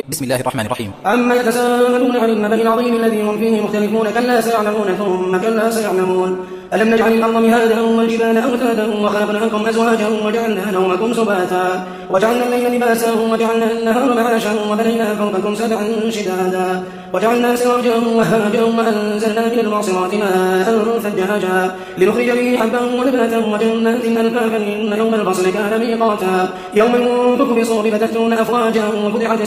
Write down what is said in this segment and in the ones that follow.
بسم الله الرحمن الرحيم. عما يتساءلون عن النبأ العظيم الذي هم فيه مختلفون كلا سيعلمون ثم كلا سيعلمون ألم نجعل الأرض مهادا والجبال أوتادا وخلقناكم أزواجا وجعلنا نومكم سباتا وجعلنا الليل لباسا وجعلنا النهار معاشا وبنينا فوقكم سبعا شدادا وجعلنا سراجا وهاجا وأنزلنا من المعصرات ماء ثجاجا لنخرج به حبا ونباتا وجنات ألفافا إن يوم الفصل كان ميقاتا يوم ينفخ في الصور فتأتون أفواجا وفتحت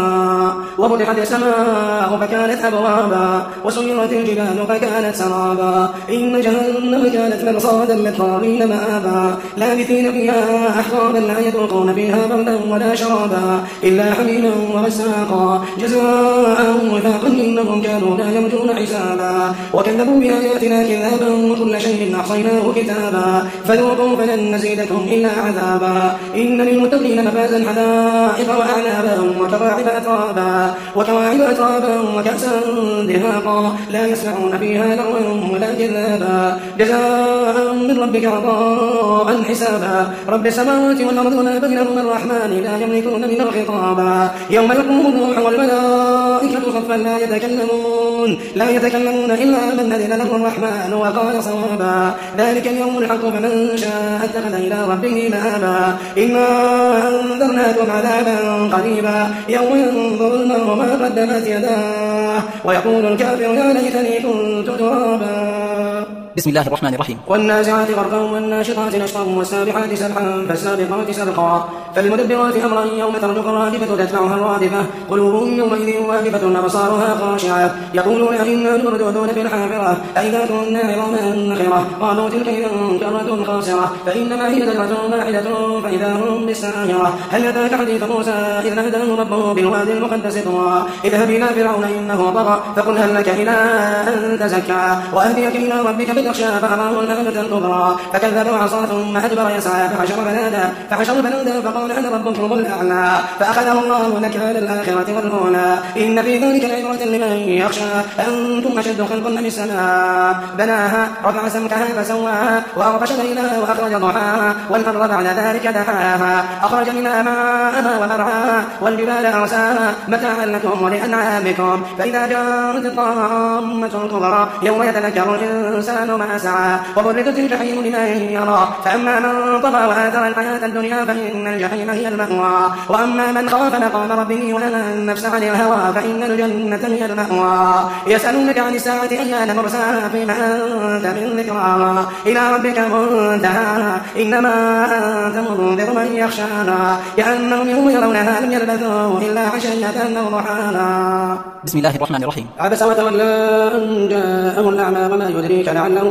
السماء فكانت أبوابا وسيرت الجبال فكانت سرابا إن جهنم كانت مرصادا للطاغين مآبا لابثين فيها أحقابا لا يذوقون فيها بردا ولا شرابا إلا حميما وغساقا جزاء وفاقا إنهم كانوا لا يرجون حسابا وكذبوا بآياتنا كذابا وكل شيء أحصيناه كتابا فذوقوا فلن نزيدكم إلا عذابا إن للمتقين مفازا حدائق وأعنابا وكواعب أترابا وكأسا دهاقا لا يسمعون فيها لغوا ولا كذابا جزاء من ربك عطاء حسابا رب السماوات والأرض وما بينهما الرحمن لا يملكون منه خطابا يوم يقوم الروح والملائكة صفا لا يتكلمون إلا من أذن له الرحمن وقال صوابا ذلك اليوم الحق فمن شاء اتخذ إلى ربه مآبا إنا أنذرناكم عذابا قريبا يوم ينظر المرء ما قدمت يداه ويقول الكافر يا ليتني كنت ترابا. بسم الله الرحمن الرحيم. والنازعات غرقا والناشطات نشطا والسابحات سبحا فالسابقات سبقا فالمدبرات أمرا يوم ترجف الرادفة تتبعها الرادفة قلوب يومئذ واقفة أبصارها خاشعة يقولون إنا لمردودون في الحافرة أئذا كنا عظاما نخرة قالوا تلك إذا كرة خاسرة فإنما هي زجرة واحدة فإذا هم بالساهرة هل أتاك حديث موسى إذ ناداه ربه بالوادي المقدس طوى اذهب إلى فرعون إنه طغى فقل هل لك إلى أن تزكى وأهديك إلى ربك فتخشى فأراه الآية الكبرى فكذب وعصى ثم أدبر يسعى فحشر فنادى فقال أنا ربكم الأعلى فأخذه الله نكال الآخرة والأولى إن في ذلك لعبرة لمن يخشى أنتم أشد خلقا من السماء بناها رفع سمكها فسواها وأغطش ليلها وأخرج ضحاها والأرض بعد ذلك دحاها أخرج منها ماءها ومرعاها والجبال أرساها متاعا لكم ولأنعامكم فإذا جاءت الطامة الكبرى يوم يتذكر الإنسان ما سعى وبرزت الجحيم لمن يرى فأما من طغى وآثر الحياة الدنيا فإن الجحيم هي المأوى وأما من خاف مقام ربه ونهى النفس عن الهوى فإن الجنة هي المأوى يسألونك عن الساعة أيان مرساها فيما أنت من ذكراها إلى ربك منتهاها إنما أنت منذر من يخشاها كأنهم يوم يرونها لم يلبثوا إلا عشية أو ضحاها. بسم الله الرحمن الرحيم. عبس وتولى أن جاءه الأعمى وما يدريك لعله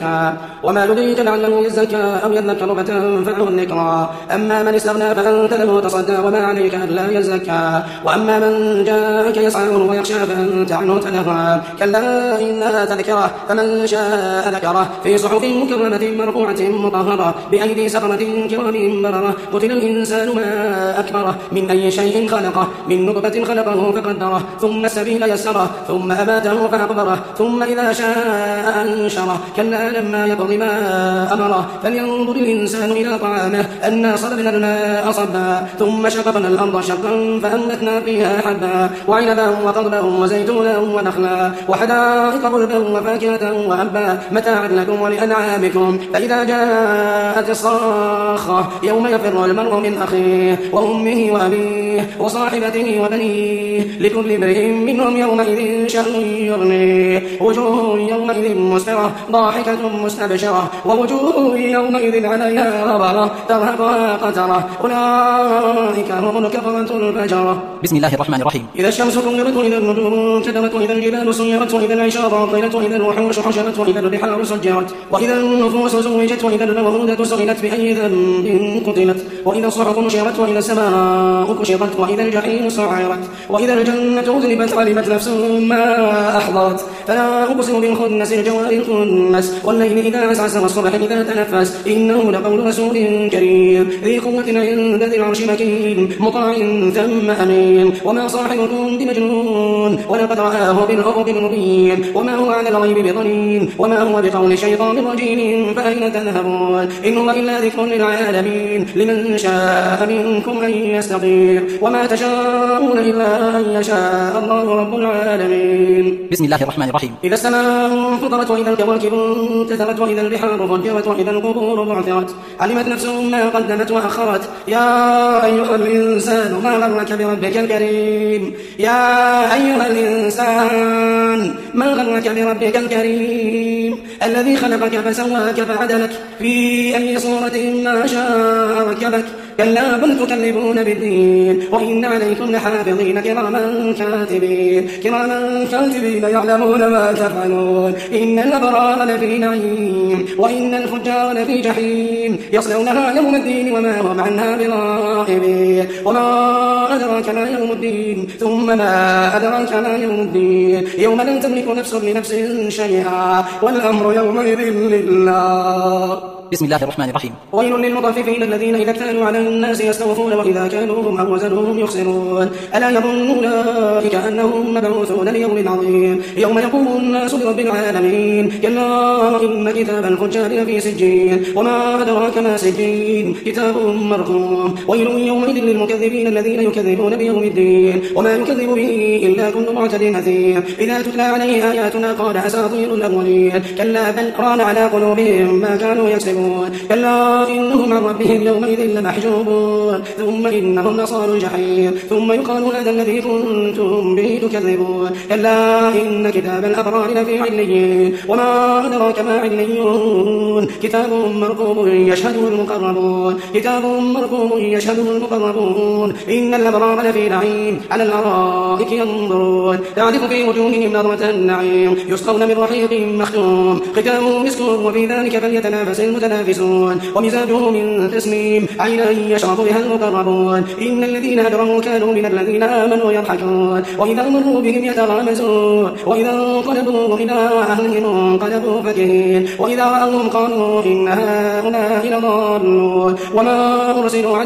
يزكى أو يذكر فتنفعه الذكرى أما من استغنى فأنت له تصدى وما عليك ألا يزكى وأما من جاءك يسعى وهو يخشى فأنت عنه تلهى كلا إنها تذكرة فمن شاء ذكره في صحف مكرمة مرفوعة مطهرة بأيدي سفرة كرام بررة قتل الإنسان ما أكبره من أي شيء خلقه من نطفة خلقه فقدره ثم السبيل يسره ثم أماته فأقبره ثم إذا شاء أنشره كلا لما يقض ما أمره فلينظر الإنسان إلى طعامه أنا صببنا الماء صبا ثم شققنا الأرض شقا فأنبتنا فيها حبا وعنبا وقضبا وزيتونا ونخلا وحدائق غلبا وفاكهة وأبا متاعا لكم ولأنعامكم فإذا جاءت الصاخة يوم يفر المرء من أخيه وأمه وأبيه وصاحبته وبنيه لكل امرئ منهم يومئذ شأن يغنيه وجوه يومئذ مسفرة ضاحكة مستبشرة ووجوه يومئذ عليها غبرة ترهقها قترة أولئك هم الكفرة الفجرة. بسم الله الرحمن الرحيم. إذا الشمس كورت وإذا النجوم كدرت وإذا الجبال سيرت وإذا العشار عطلت وإذا الوحوش حشرت وإذا البحار سجرت وإذا النفوس زوجت وإذا الموءودة سئلت بأي ذنب قتلت وإذا الصحف نشرت وإذا السماء كشطت وإذا الجحيم سعرت وإذا الجنة أزلفت علمت نفس ما أحضرت فلا أقسم بالخنس الجوار الكنس الكنس والليل إذا عسعس والصبح إذا تنفس إنه لقول رسول كريم ذي قوة عند ذي العرش مكين مطاع ثم أمين وما صاحبكم بمجنون ولقد رآه بالأفق المبين وما هو على الغيب بضنين وما هو بقول شيطان رجيم فأين تذهبون إن هو إلا ذكر للعالمين لمن شاء منكم أن يستقيم وما تشاءون إلا أن يشاء الله رب العالمين. بسم الله الرحمن الرحيم. إذا السماء انفطرت وإذا الكواكب انتثرت وإذا البحار فجرت وإذا القبور بعثرت علمت نفس ما قدمت وأخرت يا أيها الإنسان ما غرك بربك الكريم يا أيها الإنسان ما غرك بربك الكريم الذي خلقك فسواك فعدلك في أي صورة ما شاء ركبك كلا بل تكذبون بالدين وإن عليكم لحافظين كراما كاتبين يعلمون ما تفعلون إن الأبرار لفي نعيم وإن الفجار لفي جحيم يصلونها يوم الدين وما هم عنها بغائبين وما أدراك ما يوم الدين ثم ما أدراك ما يوم الدين يوم لا تملك نفس لنفس شيئا والأمر يومئذ لله. بسم الله الرحمن الرحيم. ويل للمطففين الذين إذا اكتالوا على الناس يستوفون وإذا كالوهم أو وزنوهم يخسرون ألا يظن أولئك أنهم مبعوثون ليوم عظيم يوم يقوم الناس برب العالمين كلا إن كتاب الفجار لفي سجين وما أدراك ما سجين كتاب مرقوم ويل يومئذ للمكذبين الذين يكذبون بيوم الدين وما يكذب به إلا كل معتد أثيم إذا تتلى عليه آياتنا قال أساطير الأولين كلا بل ران على قلوبهم ما كانوا يكسبون كلا إنهم عن ربهم يومئذ لمحجوبون ثم إنهم لصالوا الجحيم ثم يقال هذا الذي كنتم به تكذبون كلا إن كتاب الأبرار لفي عليين وما أدراك ما عليون كتاب مرقوم يشهده المقربون إن الأبرار لفي نعيم على الأرائك ينظرون تعرف في وجوههم نظرة النعيم يسقون من رحيق مختوم ختامه مسك وفي ذلك فليتنافس المتنافسون ومزاجه من تسنيم عينا يشرب بها المقربون إن الذين أجرموا كانوا من الذين آمنوا يضحكون وإذا مروا بهم يتغامزون وإذا انقلبوا إلى أهلهم انقلبوا فكهين وإذا رأوهم قالوا إن هؤلاء لضالون وما أرسلوا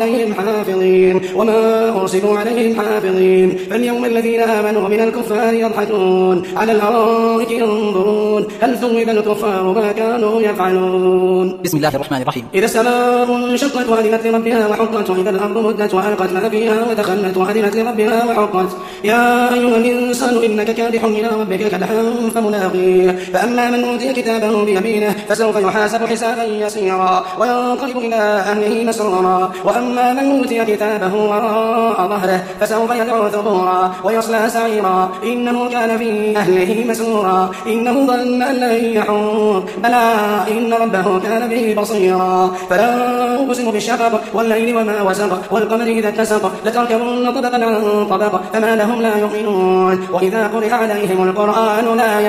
عليهم حافظين فاليوم الذين آمنوا من الكفار يضحكون على الأرائك ينظرون هل ثوب الكفار ما كانوا يفعلون. بسم الله الرحمن الرحيم. إذا السماء انشقت وأذنت لربها وحقت وإذا الأرض مدت وألقت ما فيها وتخلت وأذنت لربها وحقت يا أيها الإنسان إنك كادح إلى ربك كدحا فملاقيه فأما من أوتي كتابه بيمينه فسوف يحاسب حسابا يسيرا وينقلب إلى أهله مسرورا وأما من أوتي كتابه وراء ظهره فسوف يدعو ثبورا ويصلى سعيرا إنه كان في أهله مسرورا إنه ظن أن لن يحور بلى إن ربه كان به بصيرا فلا أقسم بالشفق والليل وما وسق والقمر إذا اتسق لتركبن طبقا عن طبق فما لهم لا يؤمنون وإذا قرئ عليهم القرآن لا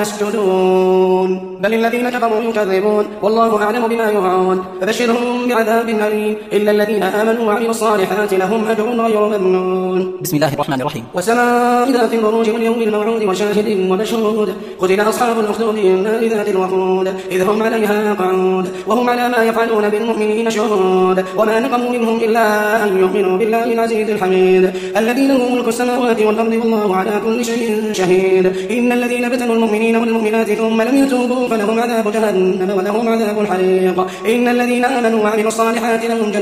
يسجدون بل الذين كفروا يكذبون والله أعلم بما يوعون فبشرهم بعذاب أليم إلا الذين آمنوا وعملوا الصالحات لهم أجر غير ممنون. بسم الله الرحمن الرحيم. والسماء ذات البروج واليوم الموعود وشاهد ومشهود قتل أصحاب الأخدود النار ذات الوقود إذ هم عليها قعود وهم على ما يفعلون بالمؤمنين شهود وما نقموا منهم إلا أن يؤمنوا بالله العزيز الحميد الذي له ملك السماوات والأرض والله على كل شيء شهيد إن الذين فتنوا المؤمنين والمؤمنات ثم لم يتوبوا فلهم عذاب جهنم ولهم عذاب الحريق إن الذين آمنوا وعملوا الصالحات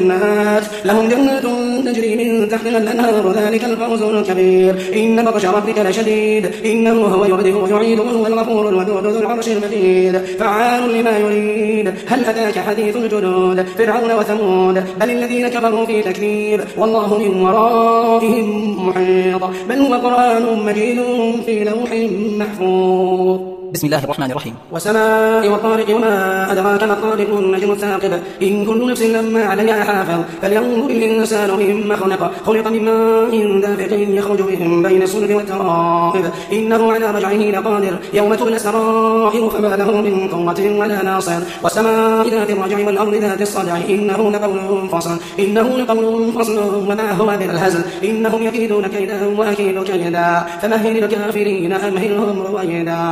لهم جنات تجري من تحتها الأنهار ذلك الفوز الكبير إن بطش ربك لشديد إنه هو يبدئ ويعيد وهو الغفور الودود ذو العرش المجيد فعال لما يريد هل أتاك حديث الجنود فرعون وثمود بل الذين كفروا في تكذيب والله من ورائهم محيط بل هو قرآن مجيد في لوح محفوظ. بسم الله الرحمن الرحيم. والسماء والطارق وما أدراك ما الطارق النجم الثاقب إن كل نفس لما عليها حافظ فلينظر الإنسان مما خلق من ماء دافق يخرج من بين الصلب والترائب إنه على رجعه لقادر يوم تبلى السرائر فما له من قوة ولا ناصر والسماء ذات الرجع والأرض ذات الصدع إنه لقول فصل وما هو بالهزل إنهم يكيدون كيدا وأكيد كيدا فمهل الكافرين أمهلهم رويدا.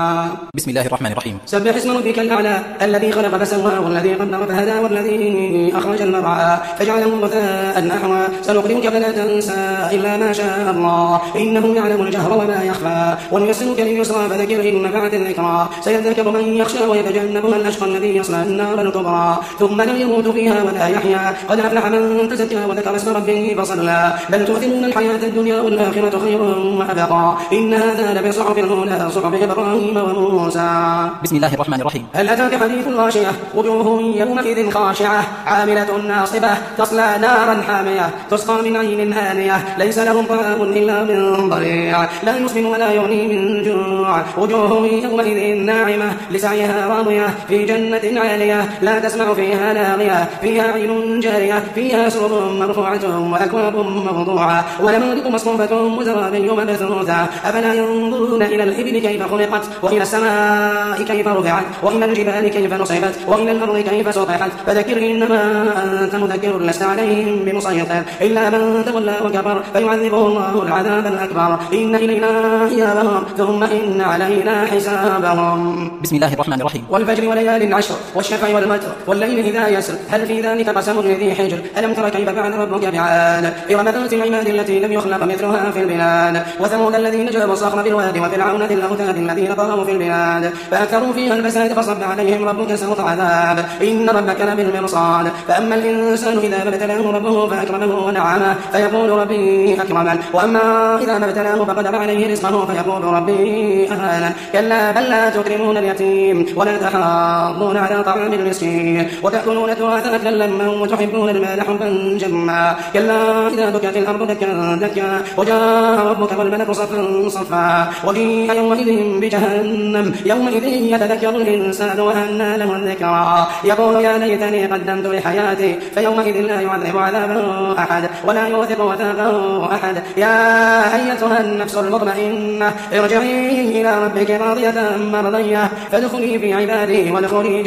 بسم الله الرحمن الرحيم. سبح اسم ربك الأعلى الذي خلق فسوى والذي قدر فهدى والذي أخرج المرعى فجعله غثاء أحوى سنقرئك فلا تنسى إلا ما شاء الله إنه يعلم الجهر وما يخفى ونيسرك لليسرى فذكر إن نفعت الذكرى سيذكر من يخشى ويتجنبها الأشقى الذي يصلى النار الكبرى ثم لا يموت فيها ولا يحيا قد أفلح من تزكى وذكر اسم ربه فصلى بل تؤثرون الحياة الدنيا والآخرة خير وأبقى إن هذا لفي صحف الأولى صحف إبراهيم وموسى. بسم الله الرحمن الرحيم. هل أتاك حديث الغاشية وجوه يومئذ خاشعة عاملة ناصبة تصلى نارا حامية تسقى من عين آنية ليس لهم طعام إلا من ضريع لا يسمن ولا يغني من جوع وجوه يومئذ ناعمة لسعيها راضية في جنة عالية لا تسمع فيها لاغية فيها عين جارية فيها سرر مرفوعة وأكواب موضوعة ونمارق مصفوفة وزرابي مبثوثة أفلا ينظرون إلى الإبل كيف خلقت وإلى السماء كيف رفعت وإلى الجبال كيف نصبت وإلى الأرض كيف سطحت فذكر إنما أنت مذكر لست عليهم بمسيطر إلا من تولى وكفر فيعذبه الله العذاب الأكبر إن إلينا إيابهم ثم إن علينا حسابهم. بسم الله الرحمن الرحيم. والفجر وليال عشر والشفع والوتر والليل إذا يسر هل في ذلك قسم لذي حجر ألم تر كيف فعل ربك بعاد إرم ذات العماد التي لم يخلق مثلها في البلاد وثمود الذين جابوا الصخر بالواد وفرعون ذي الأوتاد الذين طغوا في البلاد فأكثروا فيها الفساد فصب عليهم ربك سوط عذاب إن ربك لبالمرصاد فأما الإنسان إذا ما ابتلاه ربه فأكرمه ونعمه فيقول ربي أكرمن وأما إذا ما ابتلاه فقدر عليه رزقه فيقول ربي أهانن كلا بل لا تكرمون اليتيم ولا تحاضون على طعام المسكين وتأكلون التراث أكلا لما وتحبون المال حبا جما كلا إذا دكت الأرض دكا دكا وجاء ربك والملك صفا صفا وجيء يومئذ بجهنم يومئذ يتذكر الإنسان وأنى له الذكرى يقول يا ليتني قدمت لحياتي فيومئذ لا يعذب عذابه أحد ولا يوثق وثاقه أحد يا أيتها النفس المطمئنة ارجعي إلى ربك راضية مرضية فادخلي في عبادي وادخلي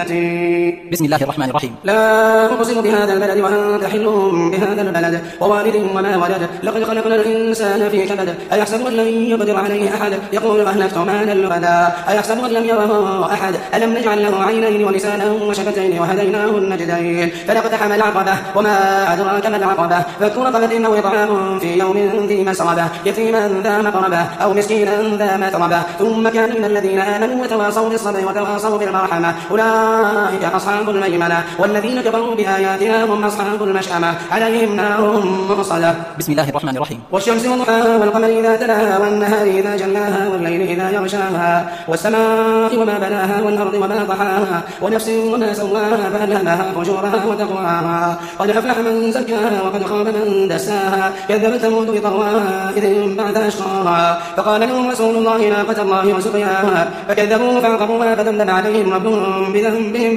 جنتي. بسم الله الرحمن الرحيم. لا أقسم بهذا البلد وأنت حل بهذا البلد ووالد وما ولد لقد خلقنا الإنسان في كبد أيحسب أن لن يقدر عليه أحد يقول أهلكت مالا لبدا أيحسب أن لم يره أحد ألم نجعل له عينين ولسانا وشفتين وهديناه النجدين فلاقتحم العقبة وما أدراك ما العقبة فك رقبة أو إطعام في يوم ذي مسغبة يتيما ذا مقربة أو مسكينا ذا متربة ثم كان من الذين آمنوا وتواصوا بالصبر وتواصوا بالمرحمة أولئك أصحاب الميمنة والذين كفروا بآياتنا هم أصحاب المشأمة عليهم نار مؤصدة. بسم الله الرحمن الرحيم. والشمس وضحاها والقمر إذا تلاها والنهار إذا جلاها والليل إذا يغشاها والسماء وما بناها والأرض وما طحاها ونفس وما سواها فألهمها فجورها وتقواها قد أفلح من زكاها وقد خاب من دساها كذبت ثمود بطغواها إذ انبعث أشقاها فقال لهم رسول الله ناقة الله وسقياها فكذبوه فعقروها فدمدم عليهم ربهم بذنبهم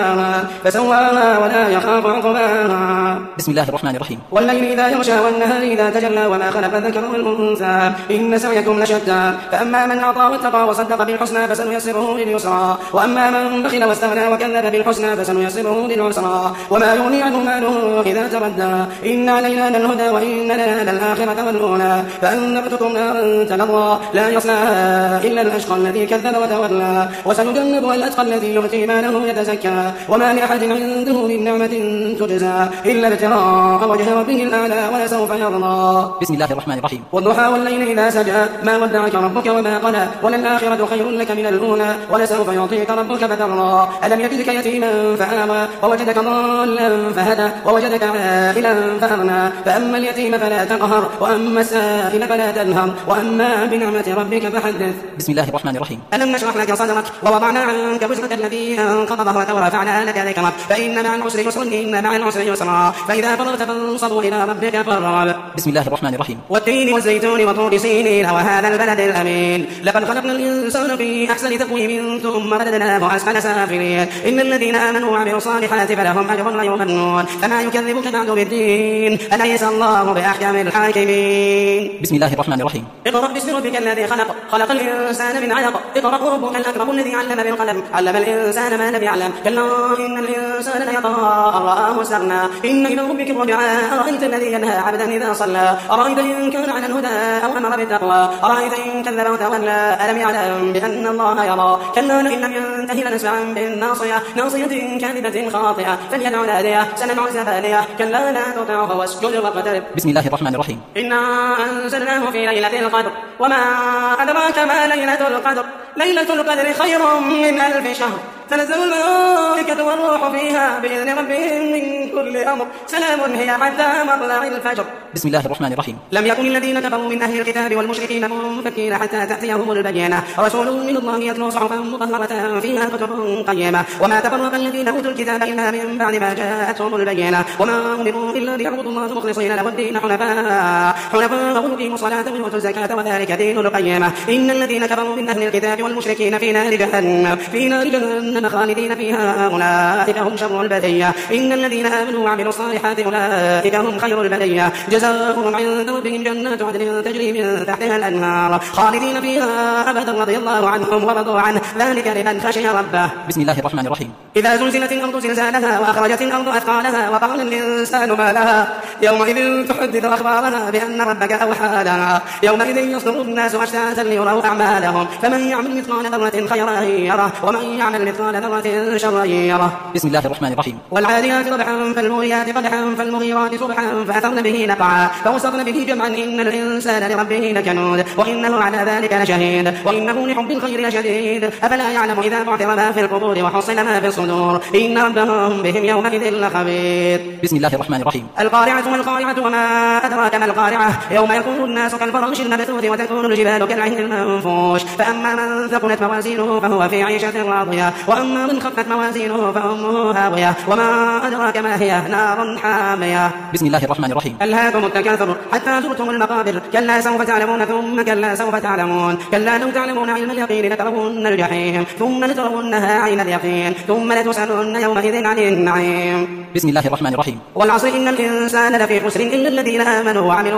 فسواها ولا يخاف عقباها. بسم الله الرحمن الرحيم. والليل إذا يغشى والنهار إذا تجلى وما خلق الذكر والأنثى إن سعيكم لشتى فأما من أعطى واتقى وصدق بالحسنى فسنيسره لليسرى وأما من بخل واستغنى وكذب بالحسنى فسنيسره للعسرى وما يغني عنه ماله إذا تردى إن علينا للهدى وإن لنا للآخرة والأولى فأنذرتكم نارا تلظى لا يصلاها إلا الأشقى الذي كذب وتولى وسنجنبها الأتقى الذي يؤتي ماله يتزكى وما لأحد عنده من نعمة تجزى إلا ابتغاء وجه ربه الأعلى ولسوف يرضى. بسم الله الرحمن الرحيم. والضحى والليل إذا سجى ما ودعك ربك وما قلى وللآخرة خير لك من الأولى ولسوف يعطيك ربك فترضى ألم يجدك يتيما فآوى ووجدك ضالا فهدى ووجدك عائلا فأغنى فأما اليتيم فلا تقهر وأما السائل فلا تنهر وأما بنعمة ربك فحدث. بسم الله الرحمن الرحيم. ألم نشرح لك صدرك ووضعنا عنك وزرك الذي أنقض ظهرك ورفعنا لك ذكرك فإن مع العسر يسرا إن مع العسر يسرا فإذا فرغت فانصب وإلى ربك فارغب. بسم الله الرحمن الرحيم. والتين والزيتون وطور سينين وهذا البلد الأمين لقد خلقنا الإنسان في أحسن تقويم ثم رددناه أسفل سافلين إن الذين آمنوا وعملوا الصالحات فلهم أجر غير ممنون فما يكذبك بعد بالدين أليس الله بأحكم الحاكمين. بسم الله الرحمن الرحيم. اقرأ باسم ربك الذي خلق الإنسان من علق اقرأ وربك الأكرم الذي علم بالقلم علم الإنسان ما لم يعلم كلا إن الإنسان ليطغى أن رآه استغنى إن إلى ربك الرجعى أرأيت الذي ينهى عبدا إذا صلى أرأيت إن كان على الهدى أو أمر بالتقوى أرأيت إن كذب وتولى ألم يعلم بأن الله يرى كلا لئن لم ينته لنسفعا بالناصية ناصية كاذبة خاطئة فليدع ناديه سندع زبانية كلا لا تطعه واسجد واقترب. بسم الله الرحمن الرحيم. إنا أنزلناه في ليلة القدر وما أدراك ما ليلة القدر ليلة القدر خير من 1000 شهر تنزل الملائكة والروح فيها بإذن ربهم من كل أمر سلام هي حتى مطلع الفجر. بسم الله الرحمن الرحيم. لم يكن الذين كفروا من أهل الكتاب والمشركين منفكين حتى تأتيهم البينة رسول من الله يتلو صحفا مطهرة فيها كتب قيمة وما تفرق الذين أوتوا الكتاب إلا من بعد ما جاءتهم البينة وما أمروا إلا ليعبدوا الله مخلصين له الدين حنفاء ويقيموا الصلاة ويؤتوا الزكاة وذلك دين القيمة. إن الذين كفروا من أهل الكتاب والمشركين في نار جهنم خالدين فيها أولئك هم شر البرية. إن الذين آمنوا وعملوا الصالحات أولئك هم خير البرية جزاؤهم عند ربهم جنات عدن تجري من تحتها الأنهار خالدين فيها أبدا رضي الله عنهم ورضوا عنه ذلك لمن خشي ربه. بسم الله الرحمن الرحيم. إذا زلزلت الأرض زلزالها وأخرجت الأرض أثقالها وقال الإنسان ما لها يومئذ تحدث أخبارها بأن ربك أوحى لها يومئذ يصدر الناس أشتاتا ليروا أعمالهم فمن يعمل مثقال ذرة خيرا يره ومن يعمل مثقال ذرة شرا يره. بسم الله الرحمن الرحيم. والعاديات ضبحا فالموريات قدحا فالمغيرات صبحا فأثرن به نقعا فوسطن به جمعا إن الإنسان لربه لكنود وإنه على ذلك لشهيد وإنه لحب الخير لشديد أفلا يعلم إذا بعثر ما في القبور وحصل ما في الصدور إن ربهم بهم يومئذ لخبير. بسم الله الرحمن الرحيم. القارعة والقارعة وما أدراك ما القارعة يوم يكون الناس كالفراش المبثوث وتكون الجبال كالعهن المنفوش فأما من ثقلت موازينه فهو في عيشة راضية وأما من خفت موازينه فأمه هاوية وما أدراك ما هي نار حامية. بسم الله الرحمن الرحيم. ألهاكم التكاثر حتى زرتم المقابر كلا سوف تعلمون ثم كلا سوف تعلمون كلا لو تعلمون علم اليقين لترون الجحيم ثم لترونها عين اليقين ثم لتسألن يومئذ عن النعيم. بسم الله الرحمن الرحيم. والعصر إن الإنسان لفي خسر إلا الذين آمنوا وعملوا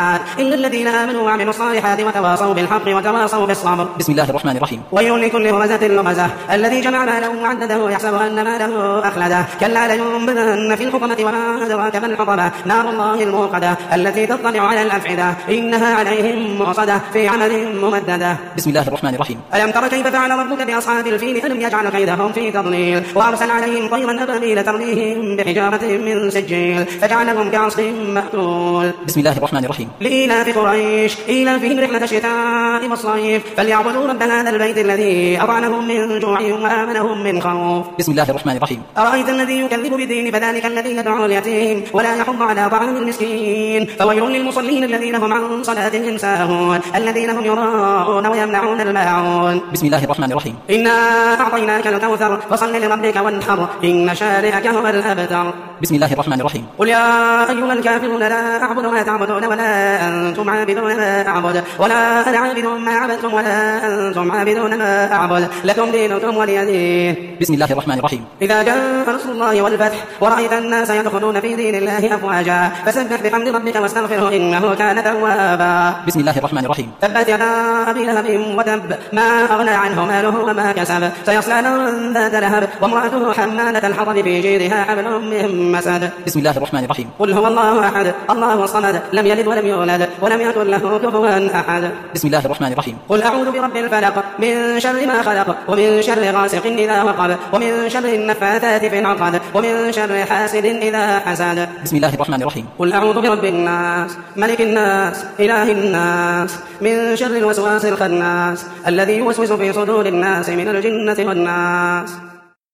الصالحات وتواصوا بالحق وتواصوا بالصبر. بسم الله الرحمن الرحيم. ويل لكل همزة لمزة الذي جمع ماله وعدده يحسب أن ماله أخلده كلا لينبذن في الحطمة وما أدراك ما الحطمة نار الله الموقدة التي تطلع على الأفئدة إنها عليهم مؤصدة في عمل ممددة. بسم الله الرحمن الرحيم. ألم تر كيف فعل ربك بأصحاب الفيل ألم يجعل كيدهم في تضليل وأرسل عليهم طيرا أبابيل ترميهم بحجارة من سجيل فجعلهم كعصف مأكول. بسم الله الرحمن الرحيم. لإيلاف قريش إيلافهم رحلة الشتاء والصيف فليعبدوا رب هذا البيت الذي أطعمهم من جوع وآمنهم من خوف. بسم الله الرحمن الرحيم. أرأيت الذي يكذب بالدين فذلك الذي يدعو اليتيم ولا يحض على طعام المسكين فويل للمصلين الذين هم عن صلاتهم ساهون الذين هم يراءون ويمنعون الماعون. بسم الله الرحمن الرحيم. إنا أعطيناك الكوثر فصل لربك وانحر إن شانئك هو الأبتر. بسم الله الرحمن الرحيم. قل يا أيها الكافرون لا أعبد ما تعبدون ولا أنتم عابدون ما أعبد ولا أنا عابد ما عبدتم ولا أنتم عابدون ما أعبد لكم دينكم ولي دين. بسم الله الرحمن الرحيم. إذا جاء نصر الله والفتح ورأيت الناس يدخلون في دين الله أفواجا فسبح بحمد ربك واستغفره إنه كان توابا. بسم الله الرحمن الرحيم. تبت يدا أبي لهب وتب ما أغنى عنه ماله وما كسب سيصلى نارا ذات لهب وامرأته حمالة الحطب في جيدها حبل من مسد. بسم الله الرحمن الرحيم. قل هو الله أحد الله الصمد لم يلد ولم يولد ولم يكن له كفوا أحد. بسم الله الرحمن الرحيم. قل أعوذ برب الفلق من شر ما خلق ومن شر غاسق إذا وقب ومن شر النفاثات في العقد ومن شر حاسد إذا حسد. بسم الله الرحمن الرحيم. قل أعوذ برب الناس ملك الناس إله الناس من شر الوسواس الخناس الذي يوسوس في صدور الناس من الجنة والناس.